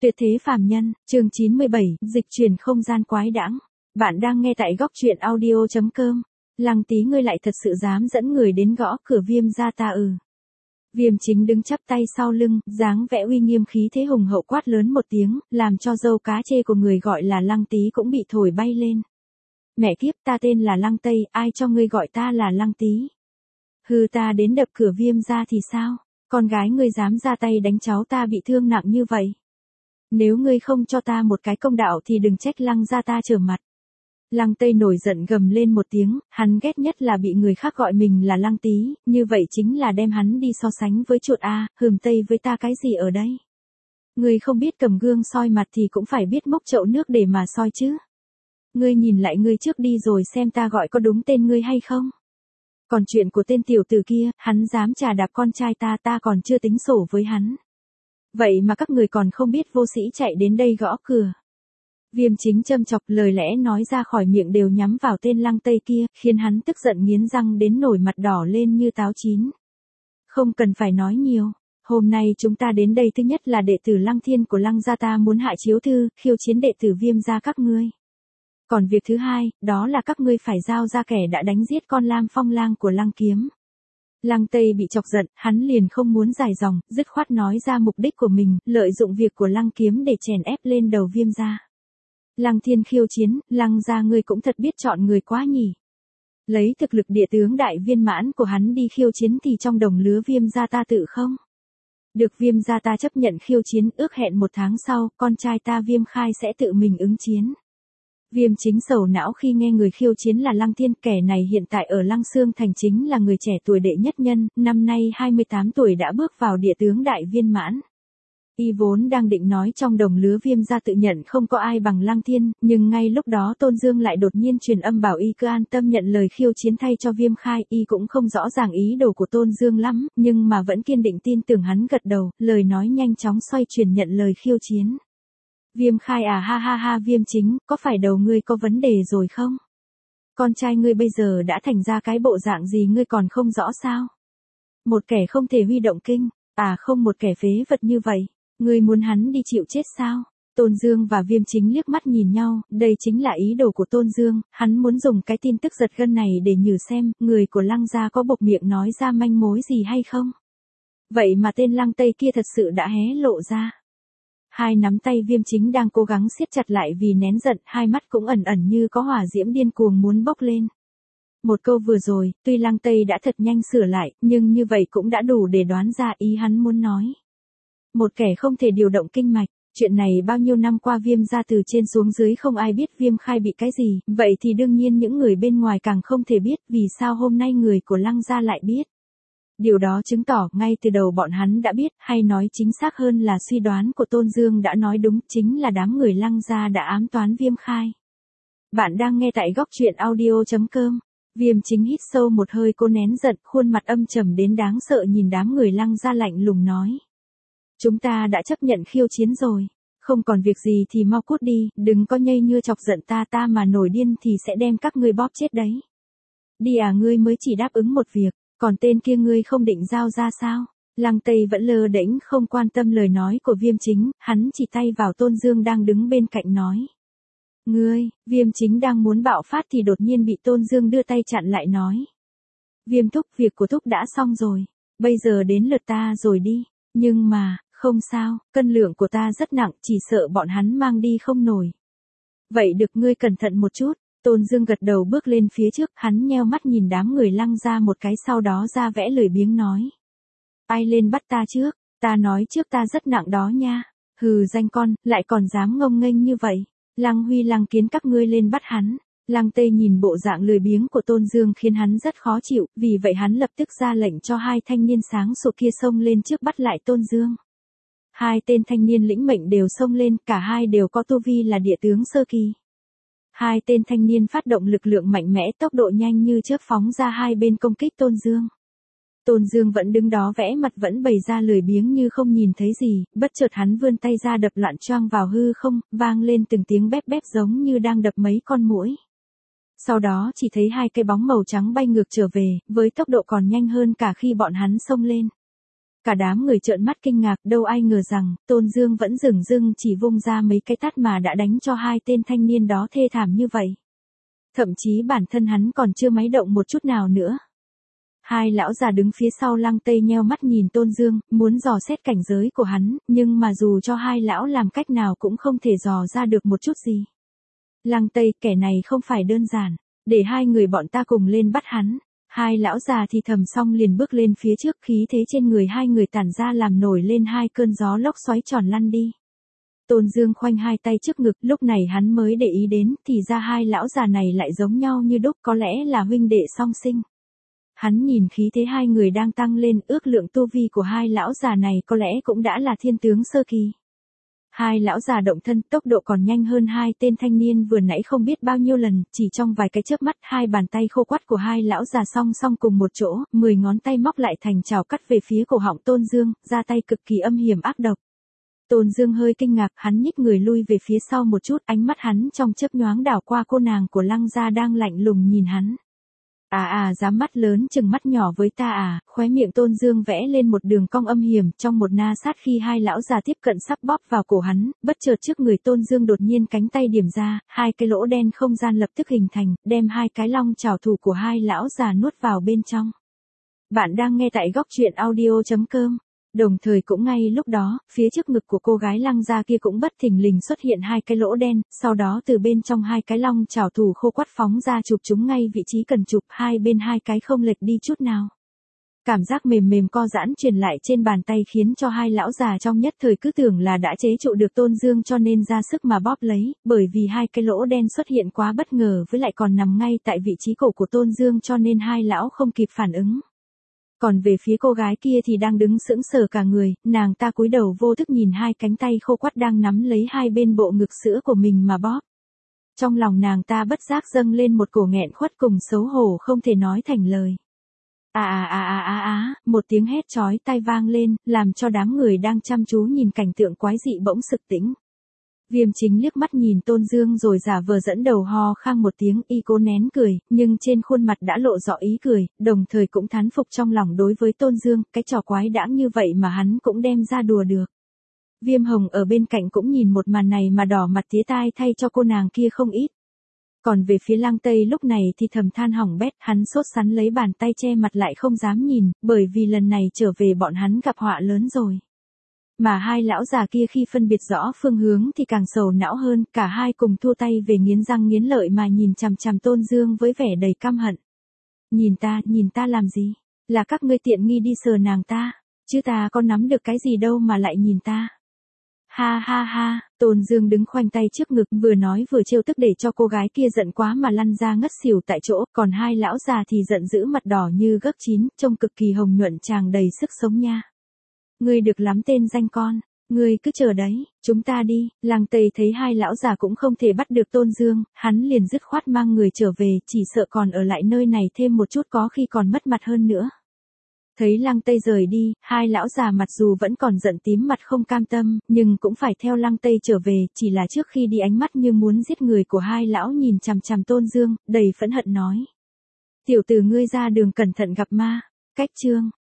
Tuyệt thế phàm nhân, chương 97, dịch chuyển không gian quái đãng. Bạn đang nghe tại góc truyện audio.com. Lăng Tý, ngươi lại thật sự dám dẫn người đến gõ cửa Viêm gia ta ư? Viêm Chính đứng chắp tay sau lưng, dáng vẻ uy nghiêm khí thế hùng hậu quát lớn một tiếng, làm cho dâu cá chê của người gọi là Lăng Tý cũng bị thổi bay lên. Mẹ kiếp, ta tên là Lăng Tây, ai cho ngươi gọi ta là Lăng Tý? Hừ, ta đến đập cửa Viêm gia thì sao? Con gái ngươi dám ra tay đánh cháu ta bị thương nặng như vậy. Nếu ngươi không cho ta một cái công đạo thì đừng trách Lăng gia ta trở mặt. Lăng Tây nổi giận gầm lên một tiếng, hắn ghét nhất là bị người khác gọi mình là Lăng Tý, như vậy chính là đem hắn đi so sánh với chuột A, hừm, Tây với ta cái gì ở đây? Ngươi không biết cầm gương soi mặt thì cũng phải biết múc chậu nước để mà soi chứ. Ngươi nhìn lại ngươi trước đi rồi xem ta gọi có đúng tên ngươi hay không? Còn chuyện của tên tiểu tử kia, hắn dám chà đạp con trai ta còn chưa tính sổ với hắn. Vậy mà các người còn không biết vô sĩ chạy đến đây gõ cửa. Viêm Chính châm chọc, lời lẽ nói ra khỏi miệng đều nhắm vào tên Lăng Tây kia, khiến hắn tức giận nghiến răng đến nổi mặt đỏ lên như táo chín. Không cần phải nói nhiều, hôm nay chúng ta đến đây thứ nhất là đệ tử Lăng Thiên của Lăng gia ta muốn hạ chiếu thư, khiêu chiến đệ tử Viêm gia các ngươi. Còn việc thứ hai, đó là các ngươi phải giao ra kẻ đã đánh giết con Lam Phong Lang của Lăng Kiếm. Lăng Tây bị chọc giận, hắn liền không muốn dài dòng, dứt khoát nói ra mục đích của mình, lợi dụng việc của Lăng Kiếm để chèn ép lên đầu Viêm gia. Lăng Thiên khiêu chiến, Lăng gia ngươi cũng thật biết chọn người quá nhỉ. Lấy thực lực địa tướng đại viên mãn của hắn đi khiêu chiến thì trong đồng lứa Viêm gia ta tự không? Được, Viêm gia ta chấp nhận khiêu chiến, ước hẹn 1 tháng sau, con trai ta Viêm Khai sẽ tự mình ứng chiến. Viêm Chính sầu não khi nghe người khiêu chiến là Lăng Thiên, kẻ này hiện tại ở Lăng Xương Thành chính là người trẻ tuổi đệ nhất nhân, năm nay 28 tuổi đã bước vào địa tướng đại viên mãn. Y vốn đang định nói trong đồng lứa Viêm gia tự nhận không có ai bằng Lăng Thiên, nhưng ngay lúc đó Tôn Dương lại đột nhiên truyền âm bảo y cứ an tâm nhận lời khiêu chiến thay cho Viêm Khai. Y cũng không rõ ràng ý đồ của Tôn Dương lắm, nhưng mà vẫn kiên định tin tưởng hắn, gật đầu, lời nói nhanh chóng xoay chuyển nhận lời khiêu chiến. Viêm Khai à, ha ha ha, Viêm Chính, có phải đầu ngươi có vấn đề rồi không? Con trai ngươi bây giờ đã thành ra cái bộ dạng gì ngươi còn không rõ sao? Một kẻ không thể huy động kinh, à không, một kẻ phế vật như vậy, ngươi muốn hắn đi chịu chết sao? Tôn Dương và Viêm Chính liếc mắt nhìn nhau, đây chính là ý đồ của Tôn Dương, hắn muốn dùng cái tin tức giật gân này để nhử xem, người của Lăng gia có buộc miệng nói ra manh mối gì hay không? Vậy mà tên Lăng Tây kia thật sự đã hé lộ ra. Hai nắm tay Viêm Chính đang cố gắng siết chặt lại vì nén giận, hai mắt cũng ẩn ẩn như có hỏa diễm điên cuồng muốn bốc lên. Một câu vừa rồi, tuy Lăng Tây đã thật nhanh sửa lại, nhưng như vậy cũng đã đủ để đoán ra ý hắn muốn nói. Một kẻ không thể điều động kinh mạch, chuyện này bao nhiêu năm qua Viêm gia từ trên xuống dưới không ai biết Viêm Khai bị cái gì, vậy thì đương nhiên những người bên ngoài càng không thể biết, vì sao hôm nay người của Lăng gia lại biết. Điều đó chứng tỏ ngay từ đầu bọn hắn đã biết, hay nói chính xác hơn là suy đoán của Tôn Dương đã nói đúng, chính là đám người Lăng gia đã ám toán Viêm Khai. Bạn đang nghe tại góc truyện audio.com. Viêm Chính hít sâu một hơi, cố nén giận, khuôn mặt âm trầm đến đáng sợ nhìn đám người Lăng gia lạnh lùng nói. Chúng ta đã chấp nhận khiêu chiến rồi, không còn việc gì thì mau cút đi, đừng có nhây nhưa chọc giận ta mà nổi điên thì sẽ đem các ngươi bóp chết đấy. Đi à, ngươi mới chỉ đáp ứng một việc. Còn tên kia ngươi không định giao ra sao? Lăng Tây vẫn lơ đễnh không quan tâm lời nói của Viêm Chính, hắn chỉ tay vào Tôn Dương đang đứng bên cạnh nói. Ngươi, Viêm Chính đang muốn bạo phát thì đột nhiên bị Tôn Dương đưa tay chặn lại nói. Viêm thúc, việc của thúc đã xong rồi, bây giờ đến lượt ta rồi đi, nhưng mà, không sao, cân lượng của ta rất nặng, chỉ sợ bọn hắn mang đi không nổi. Vậy được, ngươi cẩn thận một chút. Tôn Dương gật đầu bước lên phía trước, hắn nheo mắt nhìn đám người Lăng ra một cái sau đó ra vẽ lười biếng nói. Ai lên bắt ta trước, ta nói trước ta rất nặng đó nha, hừ danh con, lại còn dám ngông nghênh như vậy, Lăng Huy Lăng Kiến các ngươi lên bắt hắn. Lăng Tây nhìn bộ dạng lười biếng của Tôn Dương khiến hắn rất khó chịu, vì vậy hắn lập tức ra lệnh cho hai thanh niên sáng sủa kia xông lên trước bắt lại Tôn Dương. Hai tên thanh niên lĩnh mệnh đều xông lên, cả hai đều có tu vi là địa tướng sơ kỳ. Hai tên thanh niên phát động lực lượng mạnh mẽ, tốc độ nhanh như chớp phóng ra hai bên công kích Tôn Dương. Tôn Dương vẫn đứng đó vẽ mặt vẫn bày ra lười biếng như không nhìn thấy gì, bất chợt hắn vươn tay ra đập loạn choang vào hư không, vang lên từng tiếng bép bép giống như đang đập mấy con muỗi. Sau đó chỉ thấy hai cái bóng màu trắng bay ngược trở về, với tốc độ còn nhanh hơn cả khi bọn hắn xông lên. Cả đám người trợn mắt kinh ngạc, đâu ai ngờ rằng, Tôn Dương vẫn dửng dưng chỉ vung ra mấy cái tát mà đã đánh cho hai tên thanh niên đó thê thảm như vậy. Thậm chí bản thân hắn còn chưa máy động một chút nào nữa. Hai lão già đứng phía sau Lăng Tây nheo mắt nhìn Tôn Dương, muốn dò xét cảnh giới của hắn, nhưng mà dù cho hai lão làm cách nào cũng không thể dò ra được một chút gì. Lăng Tây, kẻ này không phải đơn giản, để hai người bọn ta cùng lên bắt hắn. Hai lão già thì thầm xong liền bước lên phía trước, khí thế trên người hai người tản ra làm nổi lên hai cơn gió lốc xoáy tròn lăn đi. Tôn Dương khoanh hai tay trước ngực, lúc này hắn mới để ý đến, thì ra hai lão già này lại giống nhau như đúc, có lẽ là huynh đệ song sinh. Hắn nhìn khí thế hai người đang tăng lên, ước lượng tu vi của hai lão già này có lẽ cũng đã là thiên tướng sơ kỳ. Hai lão già động thân, tốc độ còn nhanh hơn hai tên thanh niên vừa nãy không biết bao nhiêu lần, chỉ trong vài cái chớp mắt, hai bàn tay khô quắt của hai lão già song song cùng một chỗ, 10 ngón tay móc lại thành chảo cắt về phía cổ họng Tôn Dương, ra tay cực kỳ âm hiểm ác độc. Tôn Dương hơi kinh ngạc, hắn nhích người lui về phía sau một chút, ánh mắt hắn trong chớp nhoáng đảo qua cô nàng của Lăng gia đang lạnh lùng nhìn hắn. Dám mắt lớn chừng mắt nhỏ với ta à, khóe miệng Tôn Dương vẽ lên một đường cong âm hiểm, trong một na sát khi hai lão già tiếp cận sắp bóp vào cổ hắn, bất chợt trước người Tôn Dương đột nhiên cánh tay điểm ra, hai cái lỗ đen không gian lập tức hình thành, đem hai cái long chảo thủ của hai lão già nuốt vào bên trong. Bạn đang nghe tại góc truyện audio.com. Đồng thời cũng ngay lúc đó, phía trước ngực của cô gái Lăng gia kia cũng bất thình lình xuất hiện hai cái lỗ đen, sau đó từ bên trong hai cái long chảo thủ khô quắt phóng ra chụp chúng ngay vị trí cần chụp, hai bên hai cái không lệch đi chút nào. Cảm giác mềm mềm co giãn truyền lại trên bàn tay khiến cho hai lão già trong nhất thời cứ tưởng là đã chế trụ được Tôn Dương cho nên ra sức mà bóp lấy, bởi vì hai cái lỗ đen xuất hiện quá bất ngờ với lại còn nằm ngay tại vị trí cổ của Tôn Dương cho nên hai lão không kịp phản ứng. Còn về phía cô gái kia thì đang đứng sững sờ cả người, nàng ta cúi đầu vô thức nhìn hai cánh tay khô quắt đang nắm lấy hai bên bộ ngực sữa của mình mà bóp. Trong lòng nàng ta bất giác dâng lên một cổ nghẹn khuất cùng xấu hổ không thể nói thành lời. Một tiếng hét chói tai vang lên, làm cho đám người đang chăm chú nhìn cảnh tượng quái dị bỗng sực tỉnh. Viêm Chính liếc mắt nhìn Tôn Dương rồi giả vờ dẫn đầu ho khan một tiếng, y cố nén cười, nhưng trên khuôn mặt đã lộ rõ ý cười, đồng thời cũng thán phục trong lòng đối với Tôn Dương, cái trò quái đãng như vậy mà hắn cũng đem ra đùa được. Viêm Hồng ở bên cạnh cũng nhìn một màn này mà đỏ mặt tía tai thay cho cô nàng kia không ít. Còn về phía Lăng Tây lúc này thì thầm than hỏng bét, hắn sốt sắng lấy bàn tay che mặt lại không dám nhìn, bởi vì lần này trở về bọn hắn gặp họa lớn rồi. Mà hai lão già kia khi phân biệt rõ phương hướng thì càng sầu não hơn, cả hai cùng thua tay về nghiến răng nghiến lợi mà nhìn chằm chằm Tôn Dương với vẻ đầy căm hận. Nhìn ta làm gì? Là các ngươi tiện nghi đi sờ nàng ta, chứ ta có nắm được cái gì đâu mà lại nhìn ta. Ha, Tôn Dương đứng khoanh tay trước ngực vừa nói vừa trêu tức để cho cô gái kia giận quá mà lăn ra ngất xỉu tại chỗ, còn hai lão già thì giận dữ mặt đỏ như gấc chín, trông cực kỳ hồng nhuận tràn đầy sức sống nha. Ngươi được lắm tên danh con, ngươi cứ chờ đấy, chúng ta đi. Lăng Tây thấy hai lão già cũng không thể bắt được Tôn Dương, hắn liền dứt khoát mang người trở về, chỉ sợ còn ở lại nơi này thêm một chút có khi còn mất mặt hơn nữa. Thấy Lăng Tây rời đi, hai lão già mặc dù vẫn còn giận tím mặt không cam tâm, nhưng cũng phải theo Lăng Tây trở về, chỉ là trước khi đi ánh mắt như muốn giết người của hai lão nhìn chằm chằm Tôn Dương, đầy phẫn hận nói. Tiểu tử ngươi ra đường cẩn thận gặp ma. Cách chương